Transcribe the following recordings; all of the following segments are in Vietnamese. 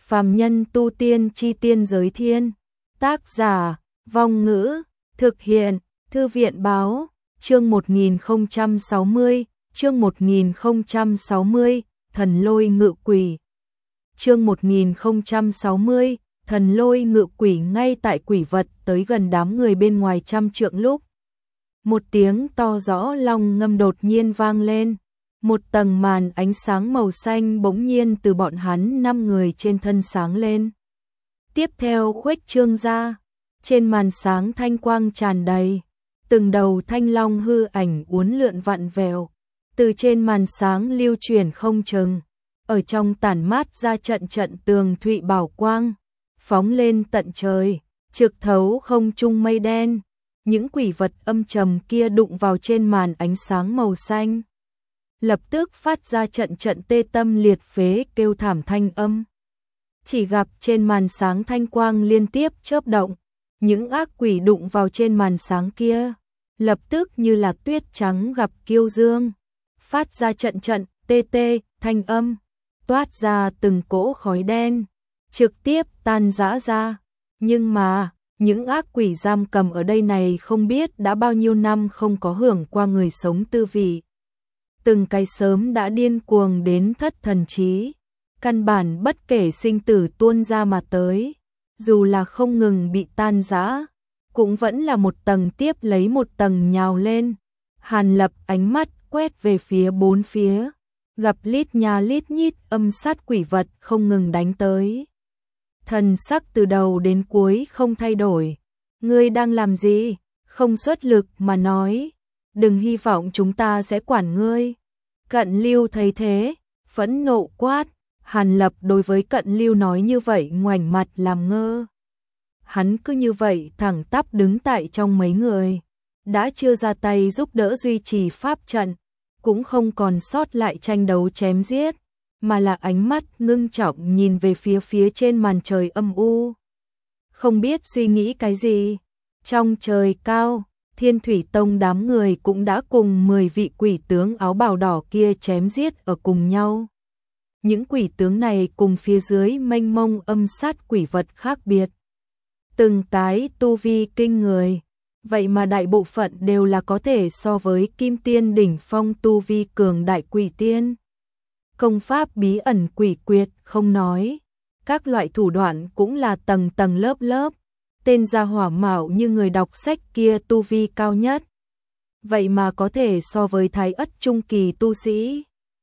Phàm nhân tu tiên chi tiên giới thiên. Tác giả, Vong Ngữ, thực hiện, Thư viện Báo, chương 1060, chương 1060, Thần Lôi Ngự Quỷ. Chương 1060, Thần Lôi Ngự Quỷ. Ngay tại quỷ vật tới gần đám người bên ngoài trăm trượng lúc, một tiếng to rõ long ngâm đột nhiên vang lên. Một tầng màn ánh sáng màu xanh bỗng nhiên từ bọn hắn 5 người trên thân sáng lên. Tiếp theo khuếch trương ra, trên màn sáng thanh quang tràn đầy, từng đầu thanh long hư ảnh uốn lượn vặn vẹo, từ trên màn sáng lưu chuyển không chừng, ở trong tản mát ra trận trận tường thụy bảo quang, phóng lên tận trời, trực thấu không trung mây đen. Những quỷ vật âm trầm kia đụng vào trên màn ánh sáng màu xanh, lập tức phát ra trận trận tê tâm liệt phế kêu thảm thanh âm. Chỉ gặp trên màn sáng thanh quang liên tiếp chớp động, những ác quỷ đụng vào trên màn sáng kia, lập tức như là tuyết trắng gặp kiêu dương, phát ra trận trận tê tê thanh âm, toát ra từng cỗ khói đen, trực tiếp tan rã ra. Nhưng mà những ác quỷ giam cầm ở đây này không biết đã bao nhiêu năm không có hưởng qua người sống tư vị. Từng cái sớm đã điên cuồng đến thất thần trí, căn bản bất kể sinh tử tuôn ra mà tới, dù là không ngừng bị tan rã, cũng vẫn là một tầng tiếp lấy một tầng nhào lên. Hàn Lập ánh mắt quét về phía bốn phía, gặp lít nha lít nhít âm sát quỷ vật không ngừng đánh tới. Thần sắc từ đầu đến cuối không thay đổi. Ngươi đang làm gì? Không xuất lực mà nói. Đừng hy vọng chúng ta sẽ quản ngươi. Cận Lưu thấy thế, phẫn nộ quát. Hàn Lập đối với Cận Lưu nói như vậy ngoảnh mặt làm ngơ. Hắn cứ như vậy thẳng tắp đứng tại trong mấy người, đã chưa ra tay giúp đỡ duy trì pháp trận, cũng không còn sót lại tranh đấu chém giết, mà là ánh mắt ngưng trọng nhìn về phía trên màn trời âm u. Không biết suy nghĩ cái gì, trong trời cao, Thiên Thủy Tông đám người cũng đã cùng 10 vị quỷ tướng áo bào đỏ kia chém giết ở cùng nhau. Những quỷ tướng này cùng phía dưới mênh mông âm sát quỷ vật khác biệt, từng cái tu vi kinh người, vậy mà đại bộ phận đều là có thể so với kim tiên đỉnh phong tu vi cường đại quỷ tiên. Công pháp bí ẩn quỷ quyệt không nói, các loại thủ đoạn cũng là tầng tầng lớp lớp. Tên gia hỏa mạo như người đọc sách kia tu vi cao nhất, vậy mà có thể so với thái ất trung kỳ tu sĩ.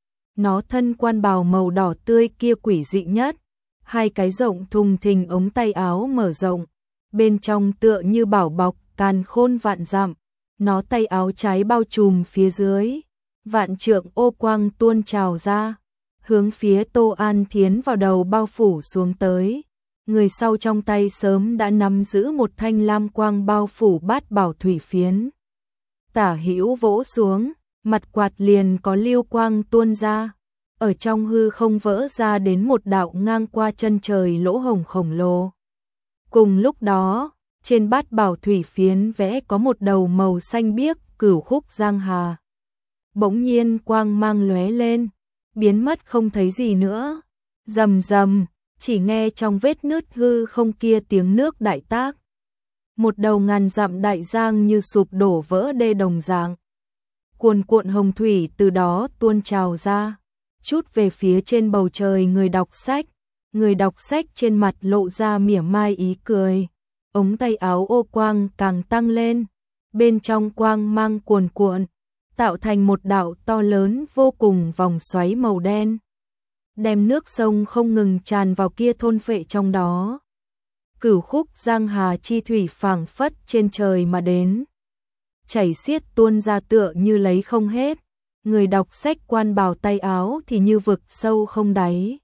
Nó thân quan bào màu đỏ tươi kia quỷ dị nhất, hai cái rộng thùng thình ống tay áo mở rộng, bên trong tựa như bảo bọc càn khôn vạn dặm. Nó tay áo trái bao trùm phía dưới, vạn trượng ô quang tuôn trào ra, hướng phía Tô An Thiến vào đầu bao phủ xuống tới. Người sau trong tay sớm đã nắm giữ một thanh lam quang bao phủ bát bảo thủy phiến. Tả hữu vỗ xuống, mặt quạt liền có lưu quang tuôn ra, ở trong hư không vỡ ra đến một đạo ngang qua chân trời lỗ hổng khổng lồ. Cùng lúc đó, trên bát bảo thủy phiến vẽ có một đầu màu xanh biếc cửu khúc giang hà. Bỗng nhiên quang mang lóe lên, biến mất không thấy gì nữa. Rầm rầm, chỉ nghe trong vết nứt hư không kia tiếng nước đại tác. Một đầu ngàn dặm đại giang như sụp đổ vỡ đê đồng dạng. Cuồn cuộn hồng thủy từ đó tuôn trào ra, chút về phía trên bầu trời người đọc sách. Người đọc sách trên mặt lộ ra mỉa mai ý cười. Ống tay áo ô quang càng tăng lên, bên trong quang mang cuồn cuộn, tạo thành một đạo to lớn vô cùng vòng xoáy màu đen, đem nước sông không ngừng tràn vào kia thôn phệ trong đó. Cửu khúc giang hà chi thủy phảng phất trên trời mà đến, chảy xiết tuôn ra tựa như lấy không hết. Người đọc sách quan bào tay áo thì như vực sâu không đáy,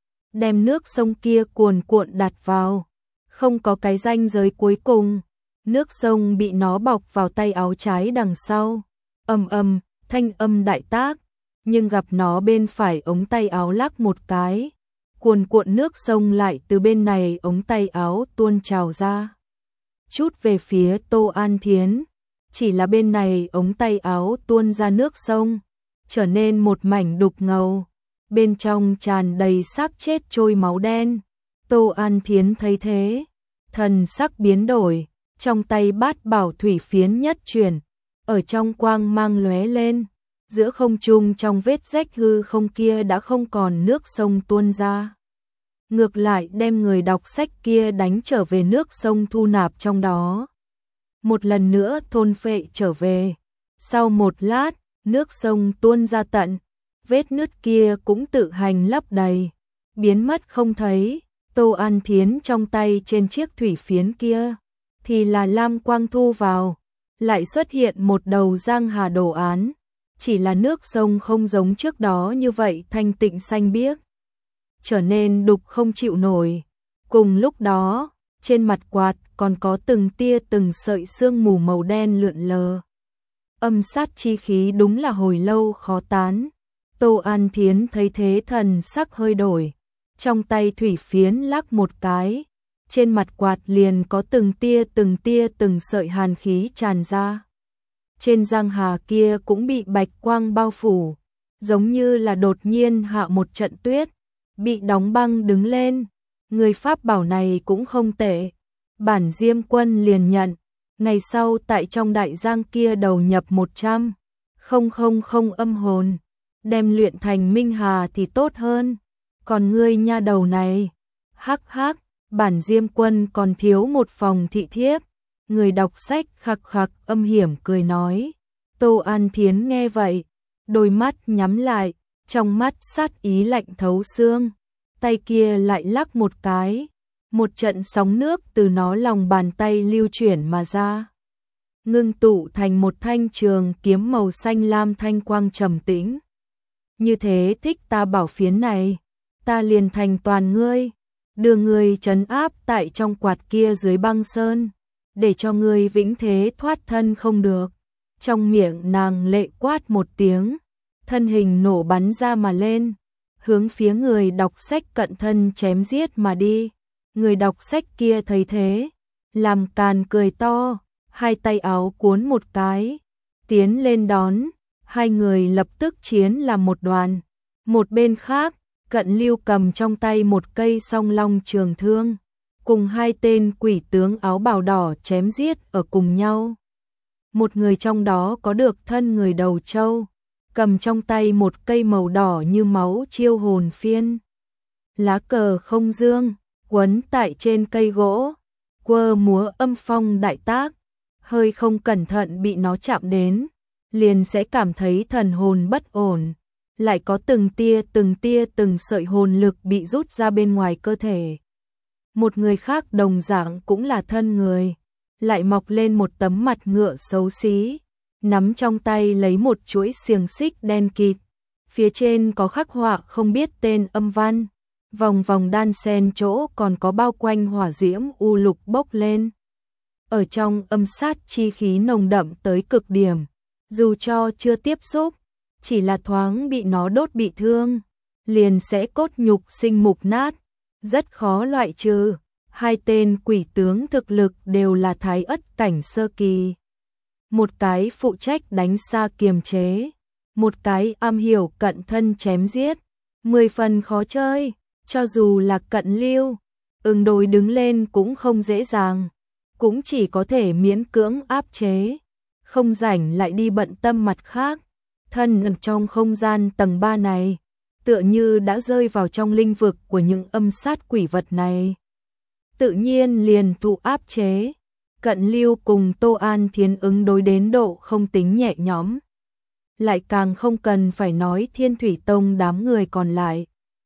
đem nước sông kia cuồn cuộn đặt vào, không có cái ranh giới cuối cùng. Nước sông bị nó bọc vào tay áo trái đằng sau, ầm ầm, thanh âm đại tác, nhưng gặp nó bên phải ống tay áo lắc một cái, cuồn cuộn nước sông lại từ bên này ống tay áo tuôn trào ra, chút về phía Tô An Thiến. Chỉ là bên này ống tay áo tuôn ra nước sông, trở nên một mảnh đục ngầu, bên trong tràn đầy xác chết trôi máu đen, Tô An Thiến thấy thế, thần sắc biến đổi, trong tay bát bảo thủy phiến nhất chuyển, ở trong quang mang lóe lên, giữa không trung trong vết rách hư không kia đã không còn nước sông tuôn ra. Ngược lại đem người đọc sách kia đánh trở về nước sông thu nạp trong đó. Một lần nữa thôn phệ trở về. Sau một lát, nước sông tuôn ra tận, vết nứt kia cũng tự hành lấp đầy, biến mất không thấy. Tô An Thiến trong tay trên chiếc thủy phiến kia, thì là lam quang thu vào, lại xuất hiện một đầu giang hà đồ án, chỉ là nước sông không giống trước đó như vậy thanh tịnh xanh biếc, trở nên đục không chịu nổi. Cùng lúc đó, trên mặt quạt còn có từng tia từng sợi sương mù màu đen lượn lờ. Âm sát chi khí đúng là hồi lâu khó tán. Tô An Thiến thấy thế thần sắc hơi đổi, trong tay thủy phiến lắc một cái, trên mặt quạt liền có từng tia từng sợi hàn khí tràn ra. Trên giang hà kia cũng bị bạch quang bao phủ, giống như là đột nhiên hạ một trận tuyết, bị đóng băng đứng lên. Người pháp bảo này cũng không tệ, bản Diêm Quân liền nhận, ngày sau tại trong đại giang kia đầu nhập 100,000 âm hồn, đem luyện thành minh hà thì tốt hơn. Còn ngươi nha đầu này, hắc hắc, bản Diêm Quân còn thiếu một phòng thị thiếp. Người đọc sách khặc khặc âm hiểm cười nói. Tô An Thiến nghe vậy, đôi mắt nhắm lại, trong mắt sát ý lạnh thấu xương, tay kia lại lắc một cái, một trận sóng nước từ nó lòng bàn tay lưu chuyển mà ra, ngưng tụ thành một thanh trường kiếm màu xanh lam thanh quang trầm tĩnh. Như thế thích ta bảo phiến này, ta liền thành toàn ngươi, đưa ngươi trấn áp tại trong quạt kia dưới băng sơn, để cho ngươi vĩnh thế thoát thân không được. Trong miệng nàng lệ quát một tiếng, thân hình nổ bắn ra mà lên, hướng phía người đọc sách cận thân chém giết mà đi. Người đọc sách kia thấy thế, làm càn cười to, hai tay áo cuốn một cái, tiến lên đón, hai người lập tức chiến làm một đoàn. Một bên khác, Cận Lưu cầm trong tay một cây song long trường thương, cùng hai tên quỷ tướng áo bào đỏ chém giết ở cùng nhau. Một người trong đó có được thân người đầu trâu, cầm trong tay một cây màu đỏ như máu chiêu hồn phiên. Lá cờ không dương, quấn tại trên cây gỗ, quơ múa âm phong đại tác, hơi không cẩn thận bị nó chạm đến, liền sẽ cảm thấy thần hồn bất ổn, lại có từng sợi hồn lực bị rút ra bên ngoài cơ thể. Một người khác đồng dạng cũng là thân người, lại mọc lên một tấm mặt ngựa xấu xí, nắm trong tay lấy một chuỗi xiềng xích đen kịt, phía trên có khắc họa không biết tên âm văn, vòng vòng đan xen chỗ còn có bao quanh hỏa diễm u lục bốc lên. Ở trong âm sát chi khí nồng đậm tới cực điểm, dù cho chưa tiếp xúc, chỉ là thoáng bị nó đốt bị thương, liền sẽ cốt nhục sinh mục nát, rất khó loại trừ. Hai tên quỷ tướng thực lực đều là thái ất cảnh sơ kỳ. Một cái phụ trách đánh xa kiềm chế, một cái am hiểu cận thân chém giết, 10 phần khó chơi, cho dù là Cận Lưu, ứng đối đứng lên cũng không dễ dàng, cũng chỉ có thể miễn cưỡng áp chế, không rảnh lại đi bận tâm mặt khác. Thân ở trong không gian tầng 3 này, tựa như đã rơi vào trong linh vực của những âm sát quỷ vật này, tự nhiên liền thụ áp chế. Cận Lưu cùng Tô An Thiến ứng đối đến độ không tính nhẹ nhõm, lại càng không cần phải nói Thiên Thủy Tông đám người còn lại.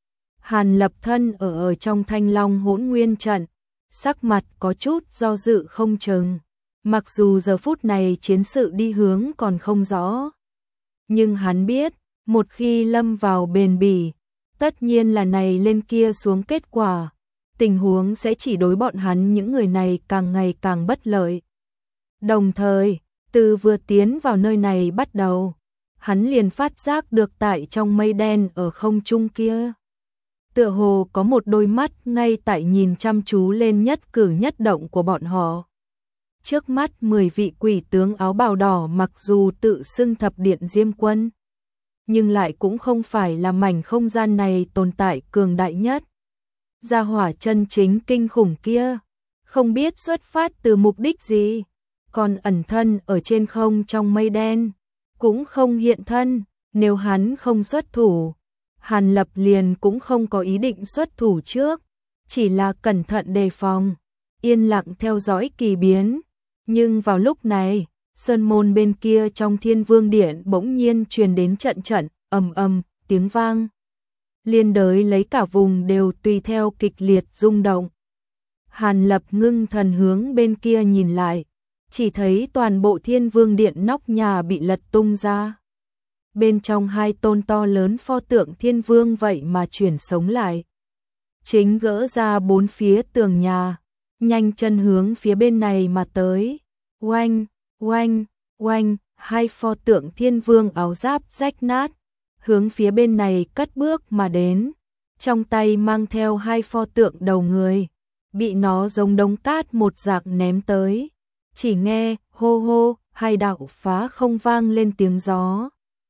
Hàn Lập thân ở trong Thanh Long Hỗn Nguyên trận, sắc mặt có chút do dự không chừng, mặc dù giờ phút này chiến sự đi hướng còn không rõ, nhưng hắn biết, một khi lâm vào bền bỉ, tất nhiên là này lên kia xuống kết quả, tình huống sẽ chỉ đối bọn hắn những người này càng ngày càng bất lợi. Đồng thời, từ vừa tiến vào nơi này bắt đầu, hắn liền phát giác được tại trong mây đen ở không trung kia, tựa hồ có một đôi mắt ngay tại nhìn chăm chú lên nhất cử nhất động của bọn họ. Trước mắt 10 vị quỷ tướng áo bào đỏ mặc dù tự xưng thập điện Diêm Quân, nhưng lại cũng không phải là mảnh không gian này tồn tại cường đại nhất. Gia hỏa chân chính kinh khủng kia, không biết xuất phát từ mục đích gì, còn ẩn thân ở trên không trong mây đen, cũng không hiện thân, nếu hắn không xuất thủ, Hàn Lập liền cũng không có ý định xuất thủ trước, chỉ là cẩn thận đề phòng, yên lặng theo dõi kỳ biến. Nhưng vào lúc này, sơn môn bên kia trong Thiên Vương Điện bỗng nhiên truyền đến trận trận ầm ầm tiếng vang, liên đới lấy cả vùng đều tùy theo kịch liệt rung động. Hàn Lập ngưng thần hướng bên kia nhìn lại, chỉ thấy toàn bộ Thiên Vương Điện nóc nhà bị lật tung ra. Bên trong hai tôn to lớn pho tượng Thiên Vương vậy mà chuyển sống lại. Chính gỡ ra bốn phía tường nhà, nhanh chân hướng phía bên này mà tới. Oanh, oanh, oanh, hai pho tượng Thiên Vương áo giáp rách nát, hướng phía bên này cất bước mà đến. Trong tay mang theo hai pho tượng đầu người, bị nó giống đống cát một rạc ném tới. Chỉ nghe hô hô, hai đạo phá không vang lên tiếng gió.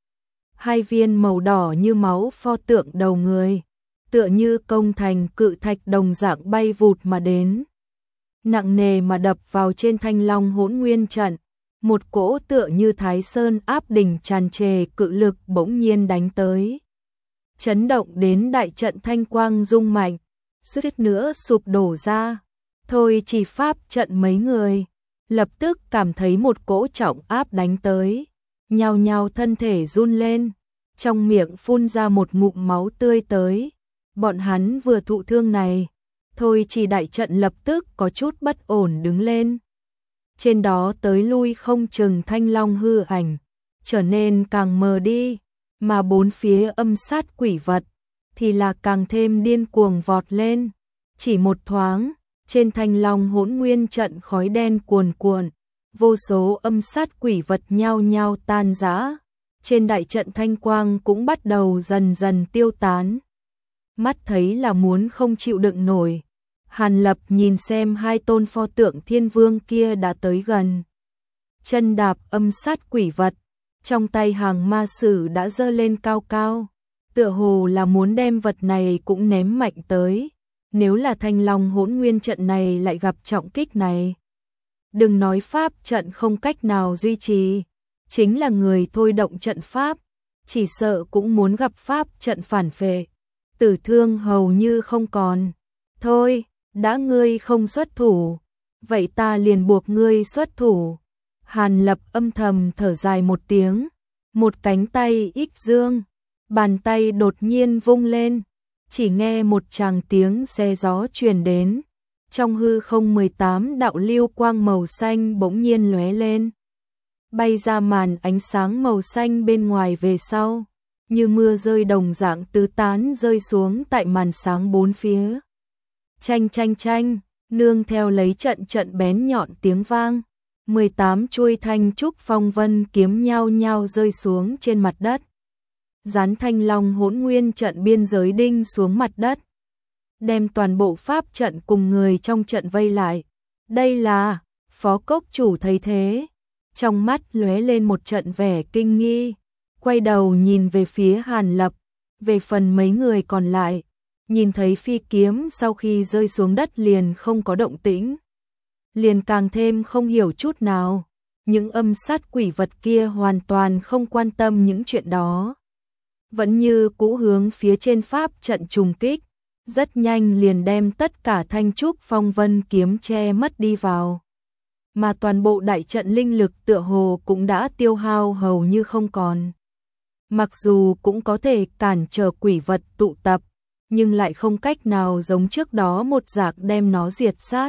Hai viên màu đỏ như máu pho tượng đầu người, tựa như công thành cự thạch đồng dạng bay vụt mà đến, nặng nề mà đập vào trên Thanh Long Hỗn Nguyên trận. Một cỗ tựa như Thái Sơn áp đỉnh tràn trề cự lực bỗng nhiên đánh tới, chấn động đến đại trận thanh quang rung mạnh, suýt nữa sụp đổ ra. Thôi chỉ pháp trận mấy người lập tức cảm thấy một cỗ trọng áp đánh tới, nhao nhao thân thể run lên, trong miệng phun ra một ngụm máu tươi tới. Bọn hắn vừa thụ thương này, thôi chỉ đại trận lập tức có chút bất ổn đứng lên. Trên đó tới lui không chừng thanh long hư ảnh, trở nên càng mờ đi, mà bốn phía âm sát quỷ vật thì là càng thêm điên cuồng vọt lên. Chỉ một thoáng, trên Thanh Long Hỗn Nguyên trận khói đen cuồn cuộn, vô số âm sát quỷ vật nhao nhao tan rã, trên đại trận thanh quang cũng bắt đầu dần dần tiêu tán. Mắt thấy là muốn không chịu đựng nổi, Hàn Lập nhìn xem hai tôn pho tượng Thiên Vương kia đã tới gần. Chân đạp âm sát quỷ vật, trong tay hàng ma sử đã giơ lên cao cao, tựa hồ là muốn đem vật này cũng ném mạnh tới. Nếu là Thanh Long Hỗn Nguyên trận này lại gặp trọng kích này, đừng nói pháp trận không cách nào duy trì, chính là người thôi động trận pháp, chỉ sợ cũng muốn gặp pháp trận phản phệ, tử thương hầu như không còn. Thôi, đã ngươi không xuất thủ, vậy ta liền buộc ngươi xuất thủ. Hàn Lập âm thầm thở dài một tiếng, một cánh tay ích dương, bàn tay đột nhiên vung lên, chỉ nghe một tràng tiếng xe gió truyền đến, trong hư không 18 đạo lưu quang màu xanh bỗng nhiên lóe lên, bay ra màn ánh sáng màu xanh bên ngoài về sau, như mưa rơi đồng dạng tứ tán rơi xuống tại màn sáng bốn phía. Chanh chanh chanh, nương theo lấy trận trận bén nhọn tiếng vang, 18 chuôi thanh trúc phong vân kiếm nhao nhao rơi xuống trên mặt đất, dán Thanh Long Hỗn Nguyên trận biên giới đinh xuống mặt đất, đem toàn bộ pháp trận cùng người trong trận vây lại. Đây là Phó Cốc Chủ thấy thế, trong mắt lóe lên một trận vẻ kinh nghi, quay đầu nhìn về phía Hàn Lập. Về phần mấy người còn lại, nhìn thấy phi kiếm sau khi rơi xuống đất liền không có động tĩnh, liền càng thêm không hiểu chút nào. Những âm sát quỷ vật kia hoàn toàn không quan tâm những chuyện đó, vẫn như cũ hướng phía trên pháp trận trùng kích, rất nhanh liền đem tất cả thanh trúc phong vân kiếm che mất đi vào. Mà toàn bộ đại trận linh lực tựa hồ cũng đã tiêu hao hầu như không còn. Mặc dù cũng có thể cản trở quỷ vật tụ tập, nhưng lại không cách nào giống trước đó một dạng đem nó diệt sát.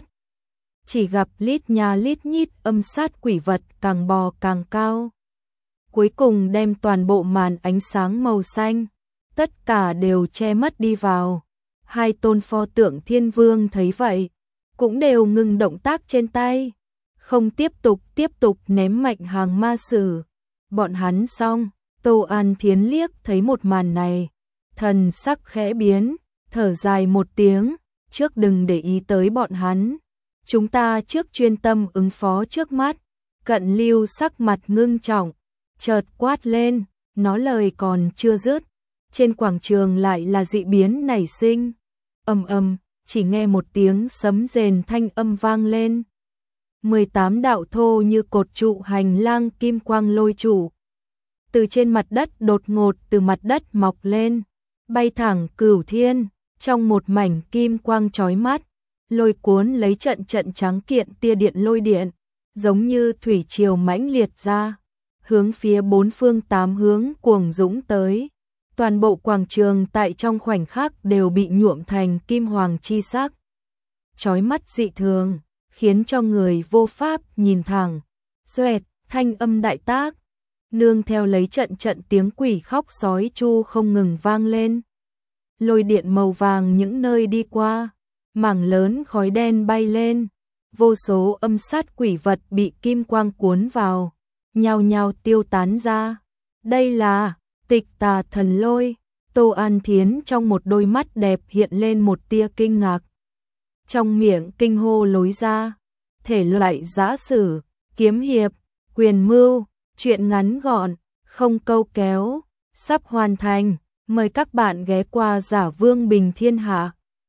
Chỉ gặp lít nha lít nhít âm sát quỷ vật càng bò càng cao, cuối cùng đem toàn bộ màn ánh sáng màu xanh, tất cả đều che mất đi vào. Hai tôn pho tượng Thiên Vương thấy vậy, cũng đều ngừng động tác trên tay, không tiếp tục ném mạnh hàng ma sử. Bọn hắn xong, Tô An Thiến liếc thấy một màn này, thần sắc khẽ biến, thở dài một tiếng, trước đừng để ý tới bọn hắn, chúng ta trước chuyên tâm ứng phó trước mắt. Cận Lưu sắc mặt ngưng trọng, chợt quát lên, nó lời còn chưa dứt, trên quảng trường lại là dị biến nảy sinh. Ầm ầm, chỉ nghe một tiếng sấm rền thanh âm vang lên. 18 đạo thô như cột trụ hành lang kim quang lôi trụ. Từ trên mặt đất đột ngột từ mặt đất mọc lên, bay thẳng cửu thiên, trong một mảnh kim quang chói mắt, lôi cuốn lấy trận trận trắng kiện tia điện lôi điện, giống như thủy triều mãnh liệt ra, hướng phía bốn phương tám hướng cuồng dũng tới. Toàn bộ quảng trường tại trong khoảnh khắc đều bị nhuộm thành kim hoàng chi sắc, chói mắt dị thường, khiến cho người vô pháp nhìn thẳng. Xoẹt, thanh âm đại tác, nương theo lấy trận trận tiếng quỷ khóc sói chu không ngừng vang lên. Lôi điện màu vàng những nơi đi qua, mảng lớn khói đen bay lên, vô số âm sát quỷ vật bị kim quang cuốn vào, nhao nhao tiêu tán ra. Đây là Tịch Tà Thần Lôi. Tô An Thiến trong một đôi mắt đẹp hiện lên một tia kinh ngạc. Trong miệng kinh hô lối ra, thể loại giã sử, kiếm hiệp, quyền mưu, truyện ngắn gọn, không câu kéo, sắp hoàn thành. Mời các bạn ghé qua Giả Vương Bình Thiên Hạ.